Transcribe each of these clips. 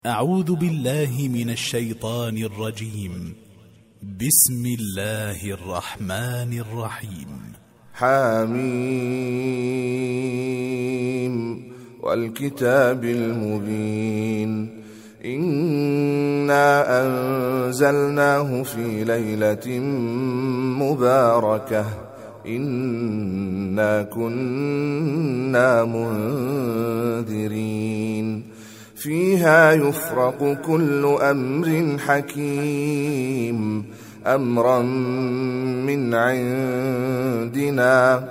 أعوذ بالله من الشيطان الرجيم. بسم الله الرحمن الرحيم. حميم والكتاب المبين. إنا أنزلناه في ليلة مباركة إنا كنا منذرين فيها يفرق كل أمر حكيم أمرا من عندنا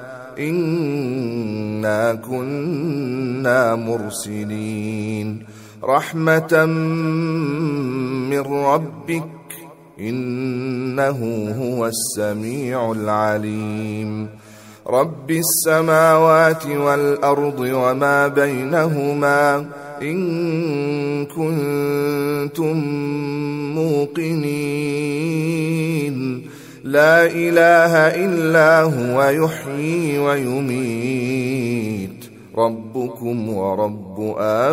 إنا كنا مرسلين رحمة من ربك إنه هو السميع العليم رب السماوات والأرض وما بينهما إن كنتم موقنين لا إله إلا هو يحيي ويميت ربكم ورب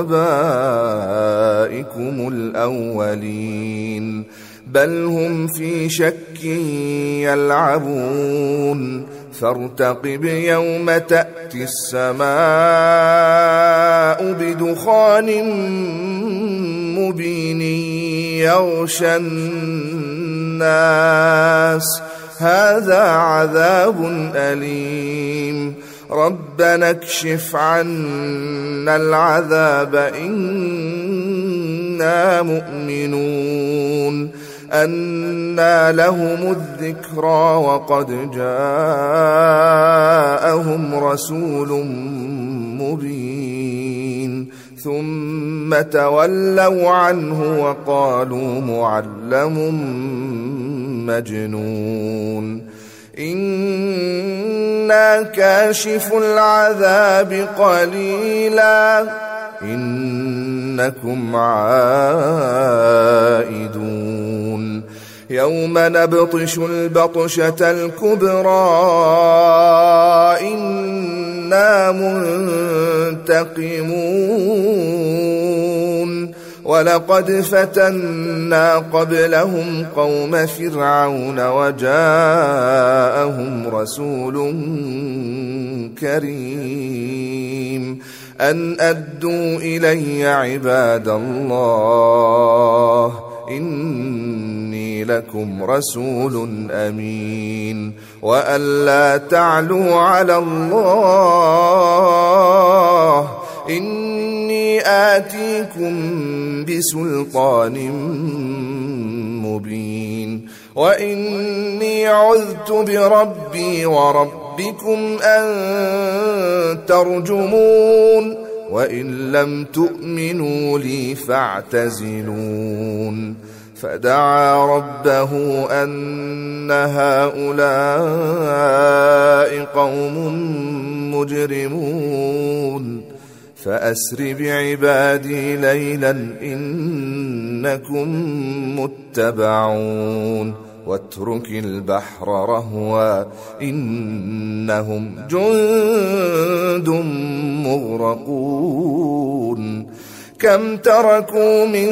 آبائكم الأولين بل هم في شك يلعبون فارتقب يوم تأتي السماء بدخان مبين يغشى الناس هذا عذاب أليم ربنا اكشف عنا العذاب إنا مؤمنون أنى لهم الذكرى وقد جاءهم رسول مبين ثم تولوا عنه وقالوا معلم مجنون إنا كاشف العذاب قليلا إنكم عائدون يوم نبطش البطشة الكبرى إنا منتقمون ولقد فتنا قبلهم قوم فرعون وجاءهم رسول كريم أن أدوا إلي عباد الله إني لكم رسول أمين وأن لا تعلوا على الله إني آتيكم بسلطان مبين وإني عذت بربي وربكم أن ترجمون وإن لم تؤمنوا لي فاعتزلون فدعا ربه أن هؤلاء قوم مجرمون فأسر بعبادي ليلا إنكم متبعون واترك البحر رهوا إنهم جند مغرقون كم تركوا من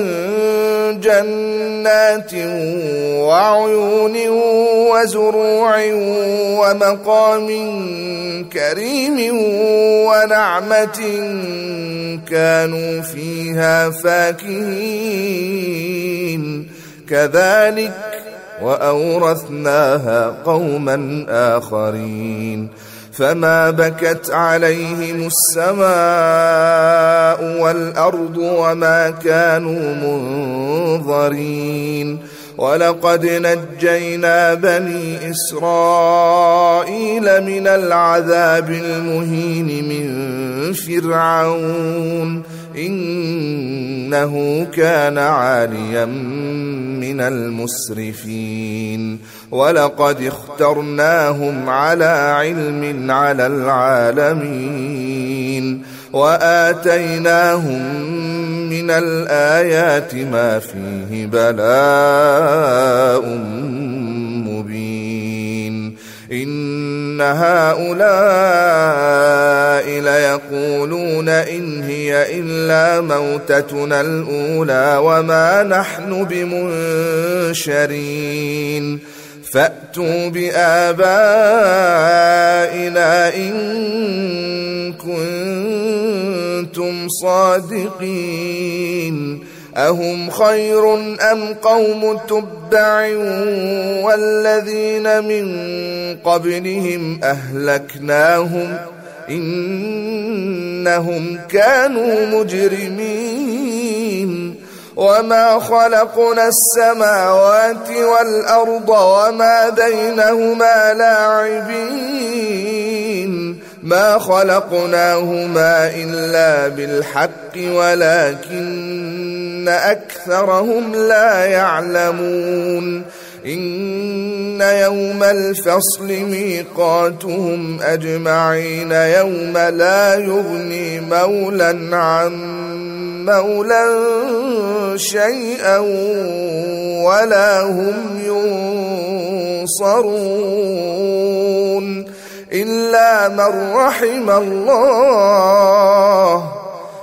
جنات وعيون وزروع ومقام كريم ونعمة كانوا فيها فاكهين كذلك وأورثناها قوما آخرين فما بكت عليهم السماء والأرض وما كانوا منظرين ولقد نجينا بني إسرائيل من العذاب المهين من فرعون إنه كان عاليا من المسرفين ولقد اخترناهم على علم على العالمين وآتيناهم من الآيات ما فيه بلاء مبين إن هؤلاء ليقولون إن هي إلا موتتنا الأولى وما نحن بمنشرين فأتوا بآبائنا إن كنتم صادقين أهم خير أم قوم تبع والذين من قبلهم أهلكناهم إنهم كانوا مجرمين وما خلقنا السماوات والأرض وما بينهما لاعبين ما خلقناهما إلا بالحق ولكن أكثرهم لا يعلمون إن يوم الفصل ميقاتهم أجمعين يوم لا يغني مولى عن مولى شيئا ولا هم ينصرون إلا من رحم الله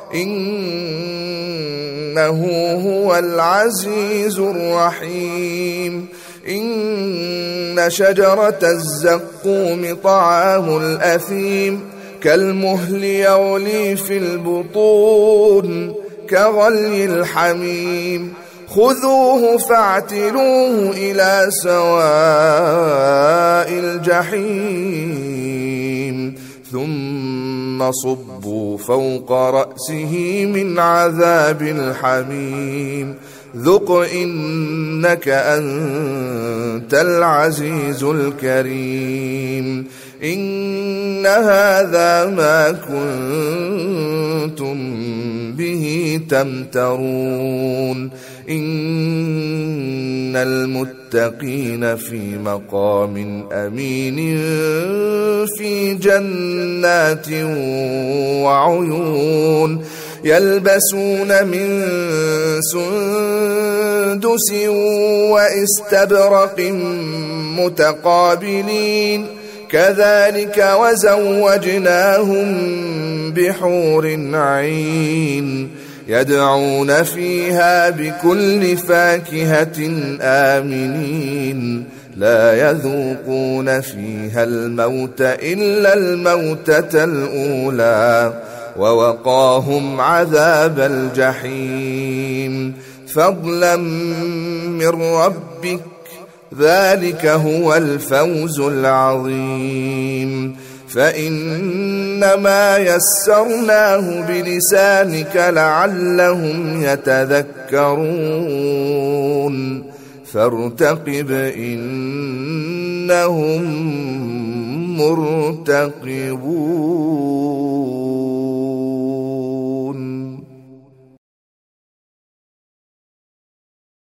إنه هو العزيز الرحيم إن شجرة الزقوم طعام الأثيم كالمهل يغلي في البطون كغلي الحميم خذوه فاعتلوه إلى سواء الجحيم ثم صبوا فوق رأسه من عذاب الحميم ذق إنك أنت العزيز الكريم إن هذا ما كنتم به تمترون إن المتقين في مقام أمين في جنات وعيون يلبسون من سندس واستبرق متقابلين كذلك وزوجناهم بحور عين يدعون فيها بكل فاكهة آمنين لا يذوقون فيها الموت إلا الموتة الأولى ووقاهم عذاب الجحيم فضلا من ربك ذلك هو الفوز العظيم فإنما يسرناه بلسانك لعلهم يتذكرون فارتقب إنهم مرتقبون